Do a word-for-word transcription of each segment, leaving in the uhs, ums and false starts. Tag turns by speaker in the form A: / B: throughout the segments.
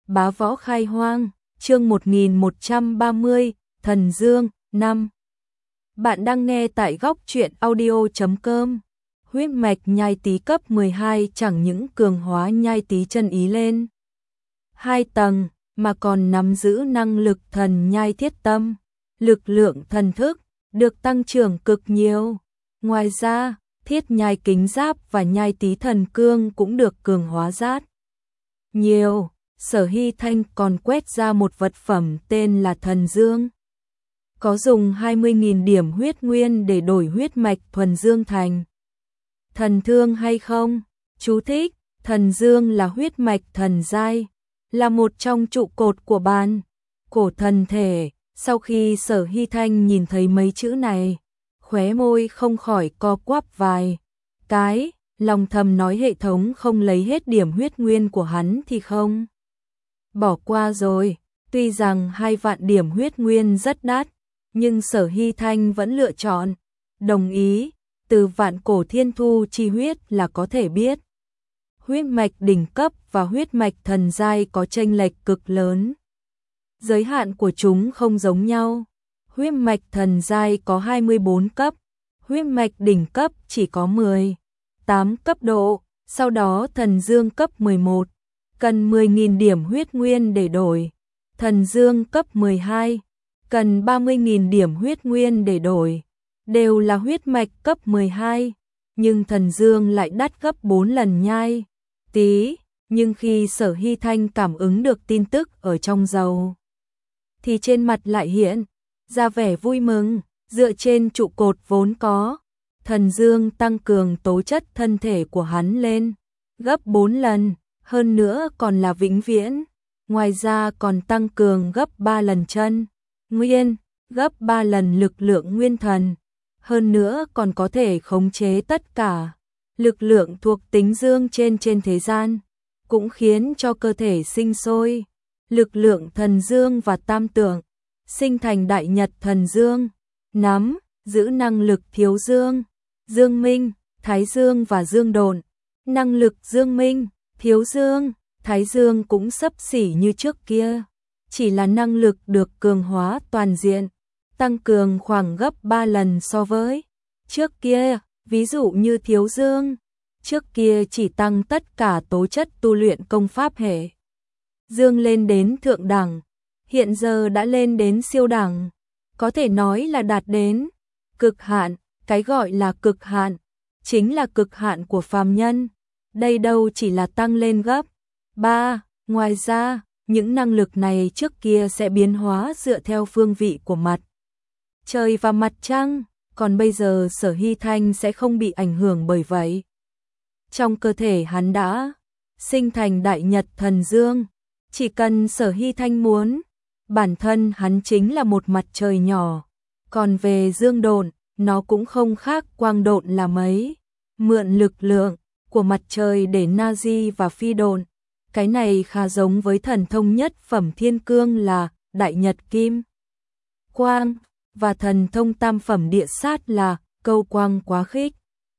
A: Bá Võ Khai Hoang, chương một nghìn một trăm ba mươi, Thần Dương, năm. Bạn đang nghe tại góc truyện audio chấm com. Huyết mạch nhai tí cấp mười hai chẳng những cường hóa nhai tí chân ý lên hai tầng, mà còn nắm giữ năng lực thần nhai thiết tâm, lực lượng thần thức, được tăng trưởng cực nhiều. Ngoài ra, thiết nhai kính giáp và nhai tí thần cương cũng được cường hóa rát nhiều. Sở Hy Thanh còn quét ra một vật phẩm tên là Thần Dương. Có dùng hai mươi nghìn điểm huyết nguyên để đổi huyết mạch thuần dương thành thần thương hay không? Chú thích: Thần Dương là huyết mạch thần giai, là một trong trụ cột của bàn cổ thần thể. Sau khi Sở Hy Thanh nhìn thấy mấy chữ này, khóe môi không khỏi co quắp vài cái, lòng thầm nói hệ thống không lấy hết điểm huyết nguyên của hắn thì không bỏ qua rồi. Tuy rằng hai vạn điểm huyết nguyên rất đắt, nhưng Sở Hy Thanh vẫn lựa chọn đồng ý. Từ vạn cổ thiên thu chi huyết là có thể biết, huyết mạch đỉnh cấp và huyết mạch thần giai có chênh lệch cực lớn. Giới hạn của chúng không giống nhau. Huyết mạch thần giai có hai mươi bốn cấp, huyết mạch đỉnh cấp chỉ có mười tám cấp độ. Sau đó Thần Dương cấp mười một, cần mười nghìn điểm huyết nguyên để đổi. Thần Dương cấp mười hai, cần ba mươi nghìn điểm huyết nguyên để đổi. Đều là huyết mạch cấp mười hai, nhưng Thần Dương lại đắt gấp bốn lần nhai tí. Nhưng khi Sở Hy Thanh cảm ứng được tin tức ở trong dầu, thì trên mặt lại hiện ra vẻ vui mừng. Dựa trên trụ cột vốn có, Thần Dương tăng cường tố chất thân thể của hắn lên gấp bốn lần, hơn nữa còn là vĩnh viễn. Ngoài ra còn tăng cường gấp ba lần chân nguyên, gấp ba lần lực lượng nguyên thần. Hơn nữa còn có thể khống chế tất cả lực lượng thuộc tính dương trên trên thế gian, cũng khiến cho cơ thể sinh sôi lực lượng thần dương và tam tượng, sinh thành đại nhật thần dương. Nắm giữ năng lực thiếu dương, dương minh, thái dương và dương độn. Năng lực dương minh, thiếu dương, thái dương cũng xấp xỉ như trước kia, chỉ là năng lực được cường hóa toàn diện, tăng cường khoảng gấp ba lần so với trước kia. Ví dụ như thiếu dương, trước kia chỉ tăng tất cả tố chất tu luyện công pháp hệ dương lên đến thượng đẳng, hiện giờ đã lên đến siêu đẳng, có thể nói là đạt đến cực hạn. Cái gọi là cực hạn chính là cực hạn của phàm nhân, đây đâu chỉ là tăng lên gấp ba. Ngoài ra, những năng lực này trước kia sẽ biến hóa dựa theo phương vị của mặt trời và mặt trăng, còn bây giờ Sở Hy Thanh sẽ không bị ảnh hưởng bởi vậy. Trong cơ thể hắn đã sinh thành đại nhật thần dương, chỉ cần Sở Hy Thanh muốn, bản thân hắn chính là một mặt trời nhỏ. Còn về dương độn, nó cũng không khác quang độn là mấy, mượn lực lượng của mặt trời để Nazi và phi độn. Cái này khá giống với thần thông nhất phẩm thiên cương là đại nhật kim quang, và thần thông tam phẩm địa sát là câu quang quá khích.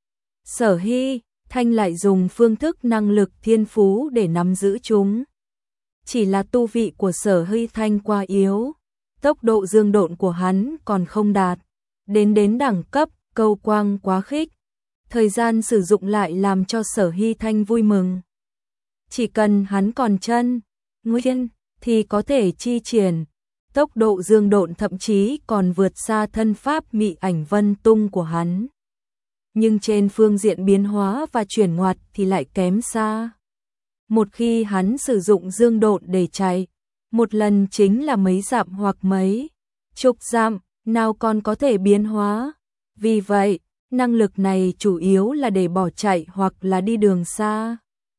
A: Sở Hy Thanh lại dùng phương thức năng lực thiên phú để nắm giữ chúng. Chỉ là tu vị của Sở Hy Thanh quá yếu, tốc độ dương độn của hắn còn không đạt đến đến đẳng cấp câu quang quá khích. Thời gian sử dụng lại làm cho Sở Hy Thanh vui mừng. Chỉ cần hắn còn chân nguyên thì có thể chi triển tốc độ dương độn, thậm chí còn vượt xa thân pháp mị ảnh vân tung của hắn. Nhưng trên phương diện biến hóa và chuyển ngoặt thì lại kém xa. Một khi hắn sử dụng dương độn để chạy, một lần chính là mấy dặm hoặc mấy chục dặm, nào còn có thể biến hóa. Vì vậy, năng lực này chủ yếu là để bỏ chạy hoặc là đi đường xa.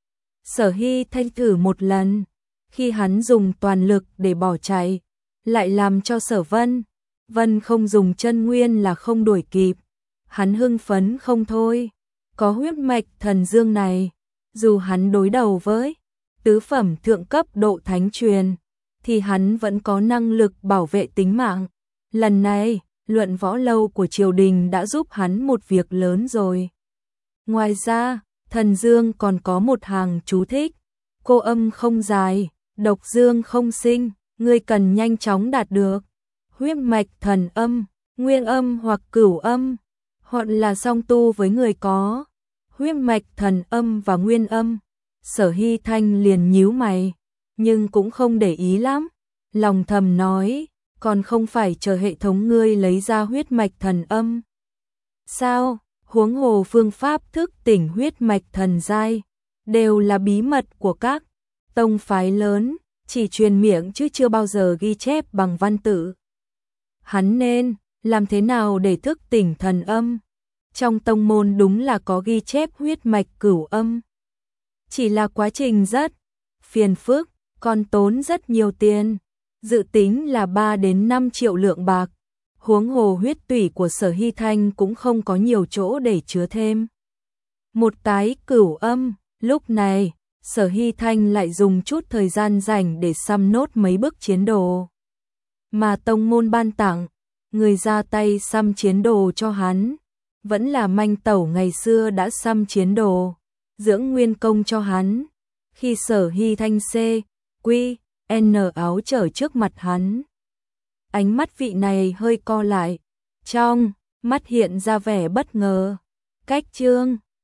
A: Sở Hy Thanh thử một lần, khi hắn dùng toàn lực để bỏ chạy, lại làm cho Sở Vân Vân không dùng chân nguyên là không đuổi kịp. Hắn hưng phấn không thôi. Có huyết mạch thần dương này, dù hắn đối đầu với tứ phẩm thượng cấp độ thánh truyền, thì hắn vẫn có năng lực bảo vệ tính mạng. Lần này, luận võ lâu của triều đình đã giúp hắn một việc lớn rồi. Ngoài ra, Thần Dương còn có một hàng chú thích, cô âm không dài, độc dương không sinh, ngươi cần nhanh chóng đạt được huyết mạch thần âm, nguyên âm hoặc cửu âm, hoặc là song tu với người có huyết mạch thần âm và nguyên âm. Sở Hy Thanh liền nhíu mày, nhưng cũng không để ý lắm, lòng thầm nói, còn không phải chờ hệ thống ngươi lấy ra huyết mạch thần âm. Sao, huống hồ phương pháp thức tỉnh huyết mạch thần giai, đều là bí mật của các tông phái lớn, chỉ truyền miệng chứ chưa bao giờ ghi chép bằng văn tự. Hắn nên làm thế nào để thức tỉnh thần âm? Trong tông môn đúng là có ghi chép huyết mạch cửu âm. Chỉ là quá trình rất phiền phức, còn tốn rất nhiều tiền, dự tính là ba đến năm triệu lượng bạc. Huống hồ huyết tủy của Sở Hy Thanh cũng không có nhiều chỗ để chứa thêm một tái cửu âm. Lúc này, Sở Hy Thanh lại dùng chút thời gian rảnh để xăm nốt mấy bức chiến đồ mà tông môn ban tặng. Người ra tay xăm chiến đồ cho hắn vẫn là manh tẩu ngày xưa đã xăm chiến đồ, dưỡng nguyên công cho hắn. Khi Sở Hy Thanh C, Quy, N áo trở trước mặt hắn, ánh mắt vị này hơi co lại, trong mắt hiện ra vẻ bất ngờ. Cách chương